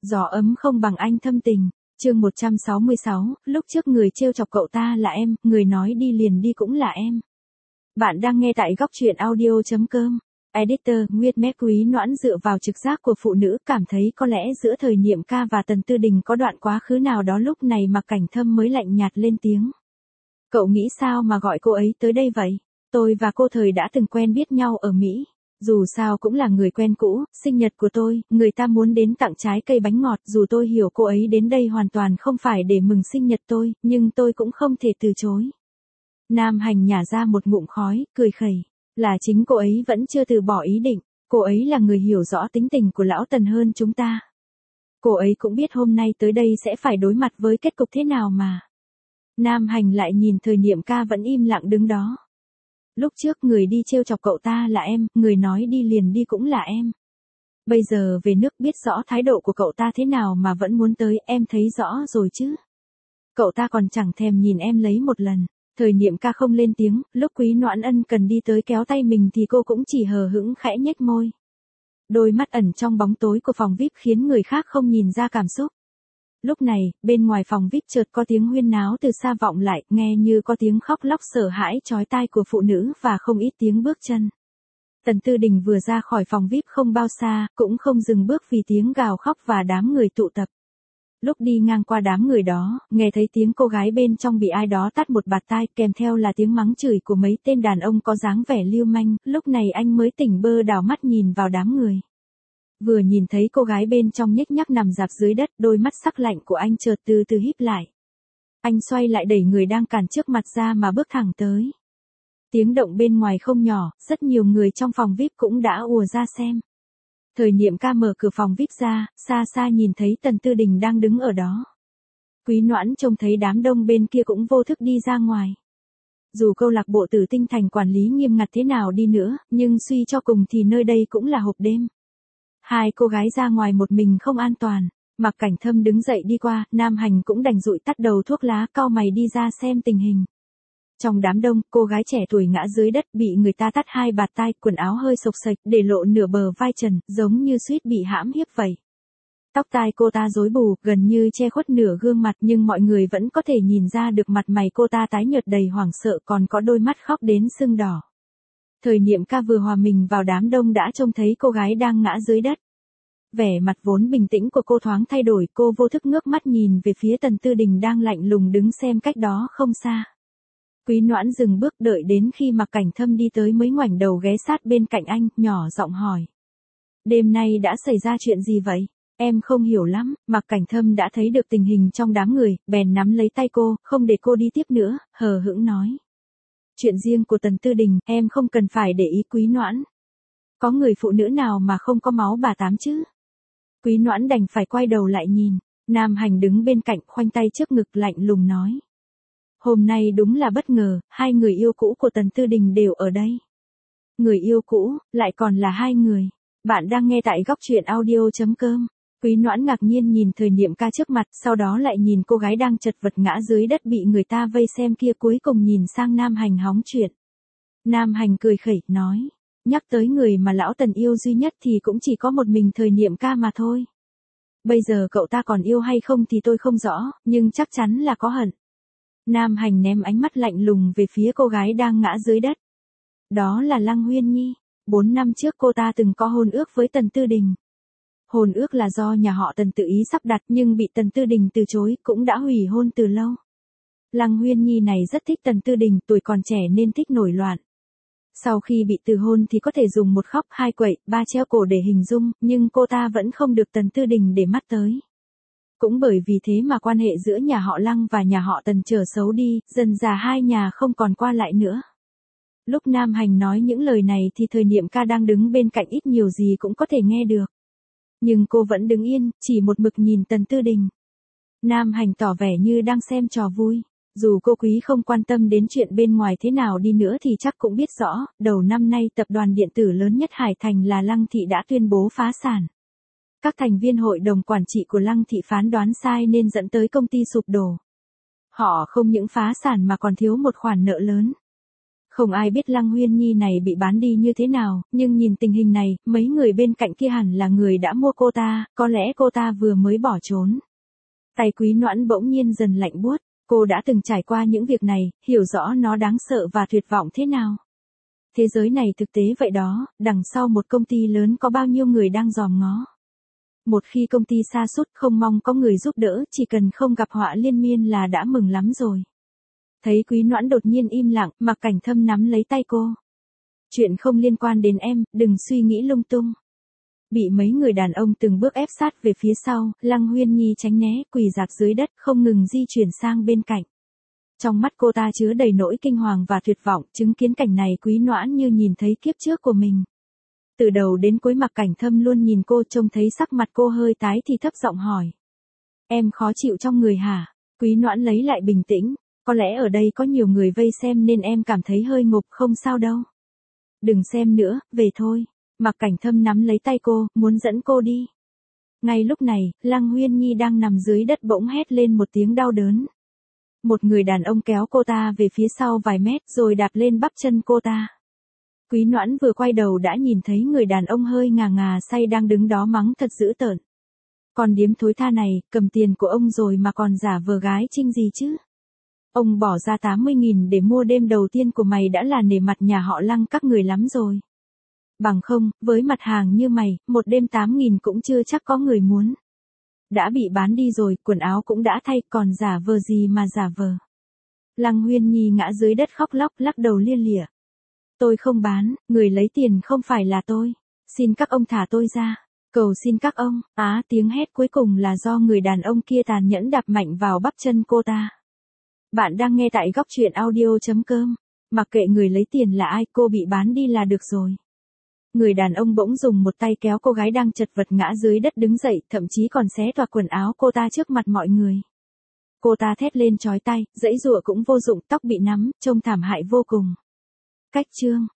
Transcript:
Gió ấm không bằng anh thâm tình. Chương 166, lúc trước người trêu chọc cậu ta là em, người nói đi liền đi cũng là em. Bạn đang nghe tại góc truyện audio.com. Editor, Nguyệt Mé Quý Noãn dựa vào trực giác của phụ nữ cảm thấy có lẽ giữa thời Niệm Ca và Tần Tư Đình có đoạn quá khứ nào đó, lúc này Mạc Cảnh Thâm mới lạnh nhạt lên tiếng. Cậu nghĩ sao mà gọi cô ấy tới đây vậy? Tôi và cô thời đã từng quen biết nhau ở Mỹ. Dù sao cũng là người quen cũ, sinh nhật của tôi, người ta muốn đến tặng trái cây bánh ngọt, dù tôi hiểu cô ấy đến đây hoàn toàn không phải để mừng sinh nhật tôi, nhưng tôi cũng không thể từ chối. Nam Hành nhả ra một ngụm khói, cười khẩy. Là chính cô ấy vẫn chưa từ bỏ ý định, cô ấy là người hiểu rõ tính tình của lão Tần hơn chúng ta. Cô ấy cũng biết hôm nay tới đây sẽ phải đối mặt với kết cục thế nào mà. Nam Hành lại nhìn thời Niệm Ca vẫn im lặng đứng đó. Lúc trước người đi trêu chọc cậu ta là em, người nói đi liền đi cũng là em. Bây giờ về nước biết rõ thái độ của cậu ta thế nào mà vẫn muốn tới, em thấy rõ rồi chứ. Cậu ta còn chẳng thèm nhìn em lấy một lần. Thời Niệm Ca không lên tiếng, lúc Quý Noãn Ân cần đi tới kéo tay mình thì cô cũng chỉ hờ hững khẽ nhếch môi. Đôi mắt ẩn trong bóng tối của phòng VIP khiến người khác không nhìn ra cảm xúc. Lúc này, bên ngoài phòng VIP chợt có tiếng huyên náo từ xa vọng lại, nghe như có tiếng khóc lóc sợ hãi chói tai của phụ nữ và không ít tiếng bước chân. Tần Tư Đình vừa ra khỏi phòng VIP không bao xa, cũng không dừng bước vì tiếng gào khóc và đám người tụ tập. Lúc đi ngang qua đám người đó, nghe thấy tiếng cô gái bên trong bị ai đó tát một bạt tai, kèm theo là tiếng mắng chửi của mấy tên đàn ông có dáng vẻ lưu manh, lúc này anh mới tỉnh bơ đảo mắt nhìn vào đám người. Vừa nhìn thấy cô gái bên trong nhếch nhác nằm rạp dưới đất, đôi mắt sắc lạnh của anh chợt từ từ híp lại. Anh xoay lại đẩy người đang cản trước mặt ra mà bước thẳng tới. Tiếng động bên ngoài không nhỏ, rất nhiều người trong phòng VIP cũng đã ùa ra xem. Thời Niệm Ca mở cửa phòng VIP ra, xa xa nhìn thấy Tần Tư Đình đang đứng ở đó. Quý Noãn trông thấy đám đông bên kia cũng vô thức đi ra ngoài. Dù câu lạc bộ Tử Tinh Thành quản lý nghiêm ngặt thế nào đi nữa, nhưng suy cho cùng thì nơi đây cũng là hộp đêm. Hai cô gái ra ngoài một mình không an toàn. Mạc Cảnh Thâm đứng dậy đi qua, Nam Hành cũng đành dụi tắt đầu thuốc lá, cau mày đi ra xem tình hình. Trong đám đông, cô gái trẻ tuổi ngã dưới đất bị người ta tát hai bạt tai, quần áo hơi xộc xệch, để lộ nửa bờ vai trần, giống như suýt bị hãm hiếp vậy. Tóc tai cô ta rối bù, gần như che khuất nửa gương mặt, nhưng mọi người vẫn có thể nhìn ra được mặt mày cô ta tái nhợt đầy hoảng sợ, còn có đôi mắt khóc đến sưng đỏ. Thời Niệm Ca vừa hòa mình vào đám đông đã trông thấy cô gái đang ngã dưới đất. Vẻ mặt vốn bình tĩnh của cô thoáng thay đổi, cô vô thức ngước mắt nhìn về phía Tần Tư Đình đang lạnh lùng đứng xem cách đó không xa. Quý Noãn dừng bước đợi đến khi Mạc Cảnh Thâm đi tới mới ngoảnh đầu ghé sát bên cạnh anh, nhỏ giọng hỏi. Đêm nay đã xảy ra chuyện gì vậy? Em không hiểu lắm. Mạc Cảnh Thâm đã thấy được tình hình trong đám người, bèn nắm lấy tay cô, không để cô đi tiếp nữa, hờ hững nói. Chuyện riêng của Tần Tư Đình, em không cần phải để ý Quý Noãn. Có người phụ nữ nào mà không có máu bà tám chứ? Quý Noãn đành phải quay đầu lại nhìn. Nam Hành đứng bên cạnh khoanh tay trước ngực lạnh lùng nói. Hôm nay đúng là bất ngờ, hai người yêu cũ của Tần Tư Đình đều ở đây. Người yêu cũ, lại còn là hai người. Bạn đang nghe tại góc truyện audio.com. Quý Noãn ngạc nhiên nhìn thời Niệm Ca trước mặt, sau đó lại nhìn cô gái đang chật vật ngã dưới đất bị người ta vây xem kia, cuối cùng nhìn sang Nam Hành hóng chuyện. Nam Hành cười khẩy, nói. Nhắc tới người mà lão Tần yêu duy nhất thì cũng chỉ có một mình thời Niệm Ca mà thôi. Bây giờ cậu ta còn yêu hay không thì tôi không rõ, nhưng chắc chắn là có hận. Nam Hành ném ánh mắt lạnh lùng về phía cô gái đang ngã dưới đất. Đó là Lăng Huyên Nhi. 4 năm trước cô ta từng có hôn ước với Tần Tư Đình. Hôn ước là do nhà họ Tần tự ý sắp đặt nhưng bị Tần Tư Đình từ chối, cũng đã hủy hôn từ lâu. Lăng Huyên Nhi này rất thích Tần Tư Đình, tuổi còn trẻ nên thích nổi loạn. Sau khi bị từ hôn thì có thể dùng một khóc hai quậy, ba treo cổ để hình dung, nhưng cô ta vẫn không được Tần Tư Đình để mắt tới. Cũng bởi vì thế mà quan hệ giữa nhà họ Lăng và nhà họ Tần trở xấu đi, dần dà hai nhà không còn qua lại nữa. Lúc Nam Hành nói những lời này thì thời Niệm Ca đang đứng bên cạnh ít nhiều gì cũng có thể nghe được. Nhưng cô vẫn đứng yên, chỉ một mực nhìn Tần Tư Đình. Nam Hành tỏ vẻ như đang xem trò vui. Dù cô Quý không quan tâm đến chuyện bên ngoài thế nào đi nữa thì chắc cũng biết rõ, đầu năm nay tập đoàn điện tử lớn nhất Hải Thành là Lăng Thị đã tuyên bố phá sản. Các thành viên hội đồng quản trị của Lăng Thị phán đoán sai nên dẫn tới công ty sụp đổ. Họ không những phá sản mà còn thiếu một khoản nợ lớn. Không ai biết Lăng Huyên Nhi này bị bán đi như thế nào, nhưng nhìn tình hình này, mấy người bên cạnh kia hẳn là người đã mua cô ta, có lẽ cô ta vừa mới bỏ trốn. Tay Quý Noãn bỗng nhiên dần lạnh buốt, cô đã từng trải qua những việc này, hiểu rõ nó đáng sợ và tuyệt vọng thế nào. Thế giới này thực tế vậy đó, đằng sau một công ty lớn có bao nhiêu người đang dòm ngó. Một khi công ty sa sút không mong có người giúp đỡ, chỉ cần không gặp họa liên miên là đã mừng lắm rồi. Thấy Quý Noãn đột nhiên im lặng, Mạc Cảnh Thâm nắm lấy tay cô. Chuyện không liên quan đến em, đừng suy nghĩ lung tung. Bị mấy người đàn ông từng bước ép sát về phía sau, Lăng Huyên Nhi tránh né, quỳ dạp dưới đất, không ngừng di chuyển sang bên cạnh. Trong mắt cô ta chứa đầy nỗi kinh hoàng và tuyệt vọng, chứng kiến cảnh này Quý Noãn như nhìn thấy kiếp trước của mình. Từ đầu đến cuối Mạc Cảnh Thâm luôn nhìn cô, trông thấy sắc mặt cô hơi tái thì thấp giọng hỏi. Em khó chịu trong người hả? Quý Noãn lấy lại bình tĩnh. Có lẽ ở đây có nhiều người vây xem nên em cảm thấy hơi ngộp, không sao đâu. Đừng xem nữa, về thôi. Mạc Cảnh Thâm nắm lấy tay cô, muốn dẫn cô đi. Ngay lúc này, Lăng Huyên Nhi đang nằm dưới đất bỗng hét lên một tiếng đau đớn. Một người đàn ông kéo cô ta về phía sau vài mét rồi đạp lên bắp chân cô ta. Quý Noãn vừa quay đầu đã nhìn thấy người đàn ông hơi ngà ngà say đang đứng đó mắng thật dữ tợn. Còn điếm thối tha này, cầm tiền của ông rồi mà còn giả vờ gái trinh gì chứ? Ông bỏ ra 80.000 để mua đêm đầu tiên của mày đã là nể mặt nhà họ Lăng các người lắm rồi. Bằng không, với mặt hàng như mày, một đêm 8.000 cũng chưa chắc có người muốn. Đã bị bán đi rồi, quần áo cũng đã thay, còn giả vờ gì mà giả vờ. Lăng Huyên Nhi ngã dưới đất khóc lóc, lắc đầu lia lịa. Tôi không bán, người lấy tiền không phải là tôi. Xin các ông thả tôi ra. Cầu xin các ông. Tiếng hét cuối cùng là do người đàn ông kia tàn nhẫn đạp mạnh vào bắp chân cô ta. Bạn đang nghe tại góc truyện audio.com. Mặc kệ người lấy tiền là ai, cô bị bán đi là được rồi. Người đàn ông bỗng dùng một tay kéo cô gái đang chật vật ngã dưới đất đứng dậy, thậm chí còn xé toạc quần áo cô ta trước mặt mọi người. Cô ta thét lên chói tai, giãy giụa cũng vô dụng, tóc bị nắm, trông thảm hại vô cùng. Cách chương